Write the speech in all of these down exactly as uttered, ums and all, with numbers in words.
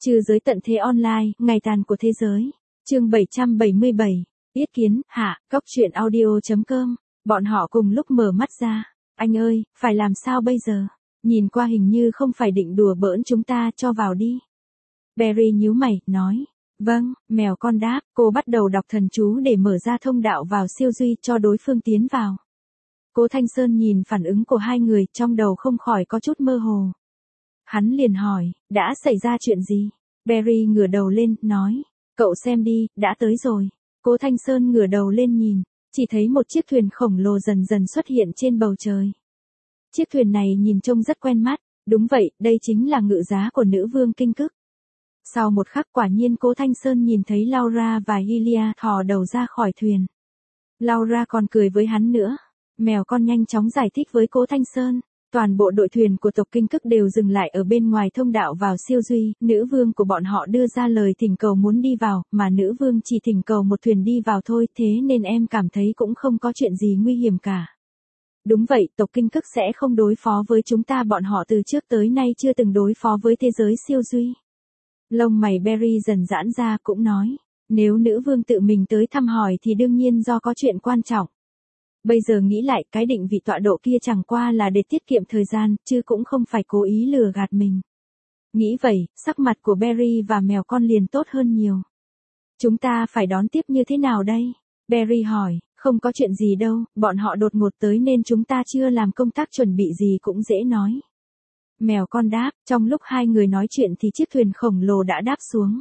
Trừ giới tận thế online, ngày tàn của thế giới. Chương bảy trăm bảy mươi bảy. Yết kiến, hạ, góc truyện audio chấm com. Bọn họ cùng lúc mở mắt ra. Anh ơi, phải làm sao bây giờ? Nhìn qua hình như không phải định đùa bỡn chúng ta, cho vào đi. Barry nhíu mày, nói. Vâng, mèo con đáp, cô bắt đầu đọc thần chú để mở ra thông đạo vào siêu duy cho đối phương tiến vào. Cố Thanh Sơn nhìn phản ứng của hai người, trong đầu không khỏi có chút mơ hồ. Hắn liền hỏi, đã xảy ra chuyện gì? Barry ngửa đầu lên, nói, cậu xem đi, đã tới rồi. Cố Thanh Sơn ngửa đầu lên nhìn, chỉ thấy một chiếc thuyền khổng lồ dần dần xuất hiện trên bầu trời. Chiếc thuyền này nhìn trông rất quen mắt, đúng vậy, đây chính là ngự giá của nữ vương Kinh Cức. Sau một khắc quả nhiên Cố Thanh Sơn nhìn thấy Laura và Hylia thò đầu ra khỏi thuyền. Laura còn cười với hắn nữa. Mèo con nhanh chóng giải thích với Cố Thanh Sơn. Toàn bộ đội thuyền của tộc Kinh Cức đều dừng lại ở bên ngoài thông đạo vào siêu duy, nữ vương của bọn họ đưa ra lời thỉnh cầu muốn đi vào, mà nữ vương chỉ thỉnh cầu một thuyền đi vào thôi, thế nên em cảm thấy cũng không có chuyện gì nguy hiểm cả. Đúng vậy, tộc Kinh Cức sẽ không đối phó với chúng ta, bọn họ từ trước tới nay chưa từng đối phó với thế giới siêu duy. Lông mày Barry dần giãn ra, cũng nói, nếu nữ vương tự mình tới thăm hỏi thì đương nhiên do có chuyện quan trọng. Bây giờ nghĩ lại, cái định vị tọa độ kia chẳng qua là để tiết kiệm thời gian, chứ cũng không phải cố ý lừa gạt mình. Nghĩ vậy, sắc mặt của Barry và mèo con liền tốt hơn nhiều. Chúng ta phải đón tiếp như thế nào đây? Barry hỏi, không có chuyện gì đâu, bọn họ đột ngột tới nên chúng ta chưa làm công tác chuẩn bị gì cũng dễ nói. Mèo con đáp, trong lúc hai người nói chuyện thì chiếc thuyền khổng lồ đã đáp xuống.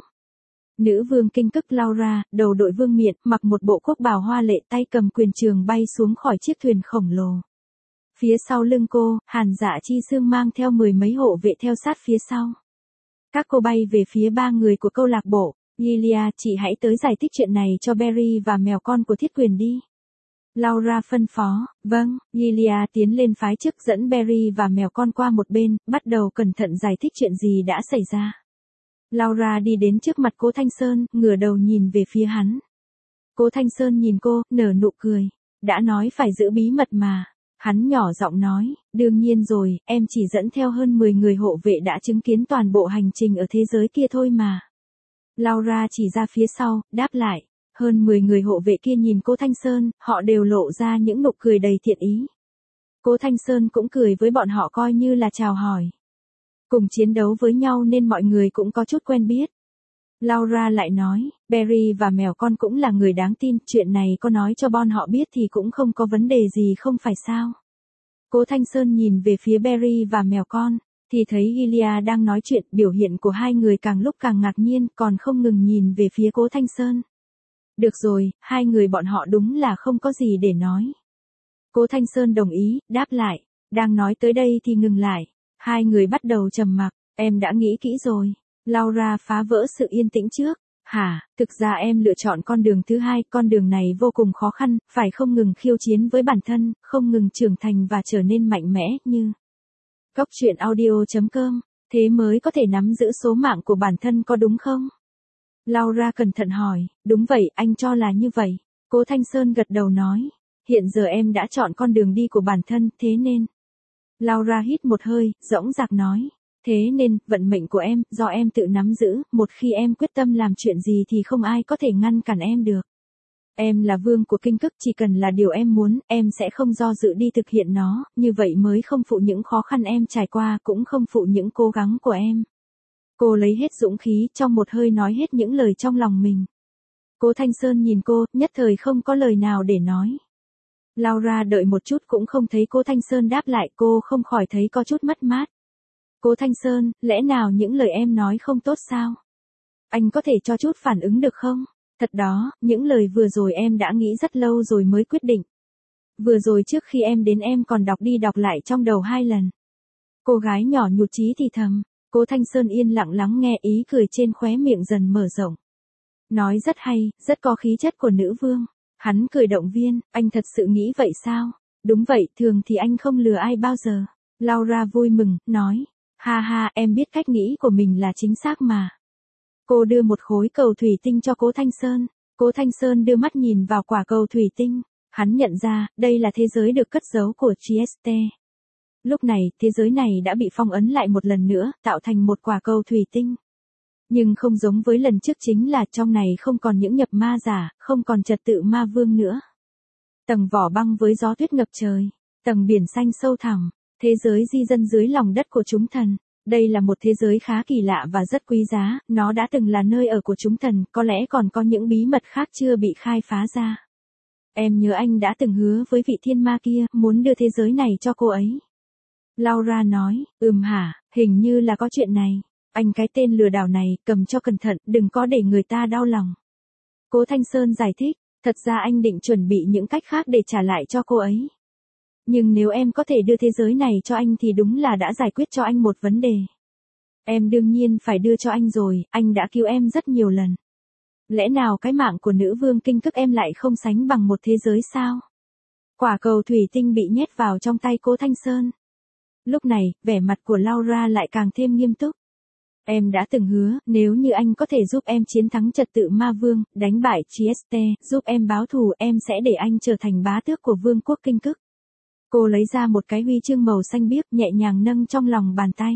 Nữ vương Kinh Cức Laura, đầu đội vương miện, mặc một bộ quốc bào hoa lệ, tay cầm quyền trường bay xuống khỏi chiếc thuyền khổng lồ. Phía sau lưng cô, Hàn Dạ Chi Sương mang theo mười mấy hộ vệ theo sát phía sau. Các cô bay về phía ba người của câu lạc bộ. Hylia, chị hãy tới giải thích chuyện này cho Barry và mèo con của Thiết Quyền đi. Laura phân phó, vâng. Hylia tiến lên phái trước dẫn Barry và mèo con qua một bên, bắt đầu cẩn thận giải thích chuyện gì đã xảy ra. Laura đi đến trước mặt Cố Thanh Sơn, ngửa đầu nhìn về phía hắn. Cố Thanh Sơn nhìn cô, nở nụ cười. Đã nói phải giữ bí mật mà. Hắn nhỏ giọng nói, đương nhiên rồi, em chỉ dẫn theo hơn mười người hộ vệ đã chứng kiến toàn bộ hành trình ở thế giới kia thôi mà. Laura chỉ ra phía sau, đáp lại. Hơn mười người hộ vệ kia nhìn Cố Thanh Sơn, họ đều lộ ra những nụ cười đầy thiện ý. Cố Thanh Sơn cũng cười với bọn họ coi như là chào hỏi. Cùng chiến đấu với nhau nên mọi người cũng có chút quen biết. Laura lại nói, Barry và mèo con cũng là người đáng tin, chuyện này có nói cho bọn họ biết thì cũng không có vấn đề gì không phải sao. Cố Thanh Sơn nhìn về phía Barry và mèo con, thì thấy Hylia đang nói chuyện, biểu hiện của hai người càng lúc càng ngạc nhiên, còn không ngừng nhìn về phía Cố Thanh Sơn. Được rồi, hai người bọn họ đúng là không có gì để nói. Cố Thanh Sơn đồng ý, đáp lại, đang nói tới đây thì ngừng lại. Hai người bắt đầu trầm mặc, em đã nghĩ kỹ rồi. Laura phá vỡ sự yên tĩnh trước. Hả, thực ra em lựa chọn con đường thứ hai, con đường này vô cùng khó khăn, phải không ngừng khiêu chiến với bản thân, không ngừng trưởng thành và trở nên mạnh mẽ như. Góc truyện audio chấm com, thế mới có thể nắm giữ số mạng của bản thân có đúng không? Laura cẩn thận hỏi, đúng vậy, anh cho là như vậy. Cố Thanh Sơn gật đầu nói, hiện giờ em đã chọn con đường đi của bản thân, thế nên. Laura hít một hơi, dõng dạc nói, thế nên, vận mệnh của em, do em tự nắm giữ, một khi em quyết tâm làm chuyện gì thì không ai có thể ngăn cản em được. Em là vương của Kinh Cức, chỉ cần là điều em muốn, em sẽ không do dự đi thực hiện nó, như vậy mới không phụ những khó khăn em trải qua, cũng không phụ những cố gắng của em. Cô lấy hết dũng khí, trong một hơi nói hết những lời trong lòng mình. Cố Thanh Sơn nhìn cô, nhất thời không có lời nào để nói. Laura đợi một chút cũng không thấy Cố Thanh Sơn đáp lại, cô không khỏi thấy có chút mất mát. Cố Thanh Sơn, lẽ nào những lời em nói không tốt sao? Anh có thể cho chút phản ứng được không? Thật đó, những lời vừa rồi em đã nghĩ rất lâu rồi mới quyết định. Vừa rồi trước khi em đến em còn đọc đi đọc lại trong đầu hai lần. Cô gái nhỏ nhụt chí thì thầm. Cố Thanh Sơn yên lặng lắng nghe, ý cười trên khóe miệng dần mở rộng. Nói rất hay, rất có khí chất của nữ vương. Hắn cười động viên, anh thật sự nghĩ vậy sao? Đúng vậy, thường thì anh không lừa ai bao giờ. Laura vui mừng, nói, ha ha, em biết cách nghĩ của mình là chính xác mà. Cô đưa một khối cầu thủy tinh cho Cố Thanh Sơn. Cố Thanh Sơn đưa mắt nhìn vào quả cầu thủy tinh. Hắn nhận ra, đây là thế giới được cất giấu của Trieste. Lúc này, thế giới này đã bị phong ấn lại một lần nữa, tạo thành một quả cầu thủy tinh. Nhưng không giống với lần trước chính là trong này không còn những nhập ma giả, không còn trật tự ma vương nữa. Tầng vỏ băng với gió tuyết ngập trời, tầng biển xanh sâu thẳm, thế giới di dân dưới lòng đất của chúng thần. Đây là một thế giới khá kỳ lạ và rất quý giá, nó đã từng là nơi ở của chúng thần, có lẽ còn có những bí mật khác chưa bị khai phá ra. Em nhớ anh đã từng hứa với vị thiên ma kia, muốn đưa thế giới này cho cô ấy. Laura nói, ừm hả, hình như là có chuyện này. Anh cái tên lừa đảo này, cầm cho cẩn thận, đừng có để người ta đau lòng. Cố Thanh Sơn giải thích, thật ra anh định chuẩn bị những cách khác để trả lại cho cô ấy. Nhưng nếu em có thể đưa thế giới này cho anh thì đúng là đã giải quyết cho anh một vấn đề. Em đương nhiên phải đưa cho anh rồi, anh đã cứu em rất nhiều lần. Lẽ nào cái mạng của nữ vương kinh cức em lại không sánh bằng một thế giới sao? Quả cầu thủy tinh bị nhét vào trong tay Cố Thanh Sơn. Lúc này, vẻ mặt của Laura lại càng thêm nghiêm túc. Em đã từng hứa, nếu như anh có thể giúp em chiến thắng trật tự ma vương, đánh bại Trieste, giúp em báo thù, em sẽ để anh trở thành bá tước của vương quốc kinh cức. Cô lấy ra một cái huy chương màu xanh biếc nhẹ nhàng nâng trong lòng bàn tay.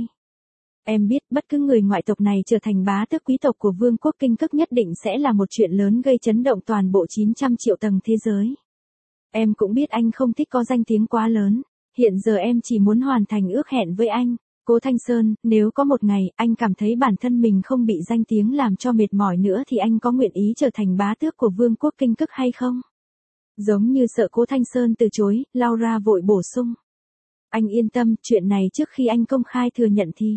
Em biết bất cứ người ngoại tộc này trở thành bá tước quý tộc của vương quốc kinh cức nhất định sẽ là một chuyện lớn gây chấn động toàn bộ chín trăm triệu tầng thế giới. Em cũng biết anh không thích có danh tiếng quá lớn. Hiện giờ em chỉ muốn hoàn thành ước hẹn với anh. Cố Thanh Sơn, nếu có một ngày anh cảm thấy bản thân mình không bị danh tiếng làm cho mệt mỏi nữa thì anh có nguyện ý trở thành bá tước của vương quốc kinh cức hay không? Giống như sợ Cố Thanh Sơn từ chối, Laura vội bổ sung. Anh yên tâm, chuyện này trước khi anh công khai thừa nhận thì.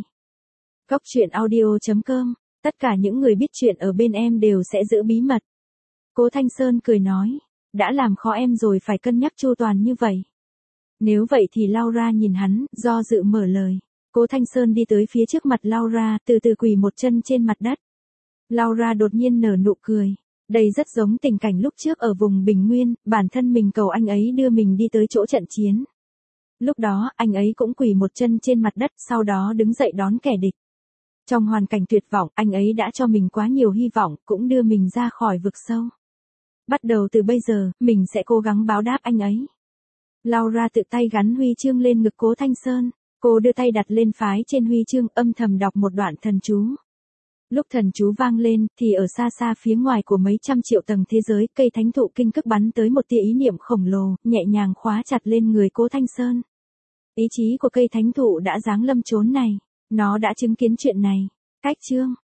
Góc truyện audio chấm com, tất cả những người biết chuyện ở bên em đều sẽ giữ bí mật. Cố Thanh Sơn cười nói, đã làm khó em rồi phải cân nhắc chu toàn như vậy. Nếu vậy thì Laura nhìn hắn, do dự mở lời. Cố Thanh Sơn đi tới phía trước mặt Laura, từ từ quỳ một chân trên mặt đất. Laura đột nhiên nở nụ cười. Đây rất giống tình cảnh lúc trước ở vùng Bình Nguyên, bản thân mình cầu anh ấy đưa mình đi tới chỗ trận chiến. Lúc đó, anh ấy cũng quỳ một chân trên mặt đất, sau đó đứng dậy đón kẻ địch. Trong hoàn cảnh tuyệt vọng, anh ấy đã cho mình quá nhiều hy vọng, cũng đưa mình ra khỏi vực sâu. Bắt đầu từ bây giờ, mình sẽ cố gắng báo đáp anh ấy. Laura tự tay gắn huy chương lên ngực Cố Thanh Sơn. Cô đưa tay đặt lên phái trên huy chương, âm thầm đọc một đoạn thần chú. Lúc thần chú vang lên, thì ở xa xa phía ngoài của mấy trăm triệu tầng thế giới, cây thánh thụ kinh cức bắn tới một tia ý niệm khổng lồ, nhẹ nhàng khóa chặt lên người Cố Thanh Sơn. Ý chí của cây thánh thụ đã giáng lâm chốn này. Nó đã chứng kiến chuyện này. Cách chương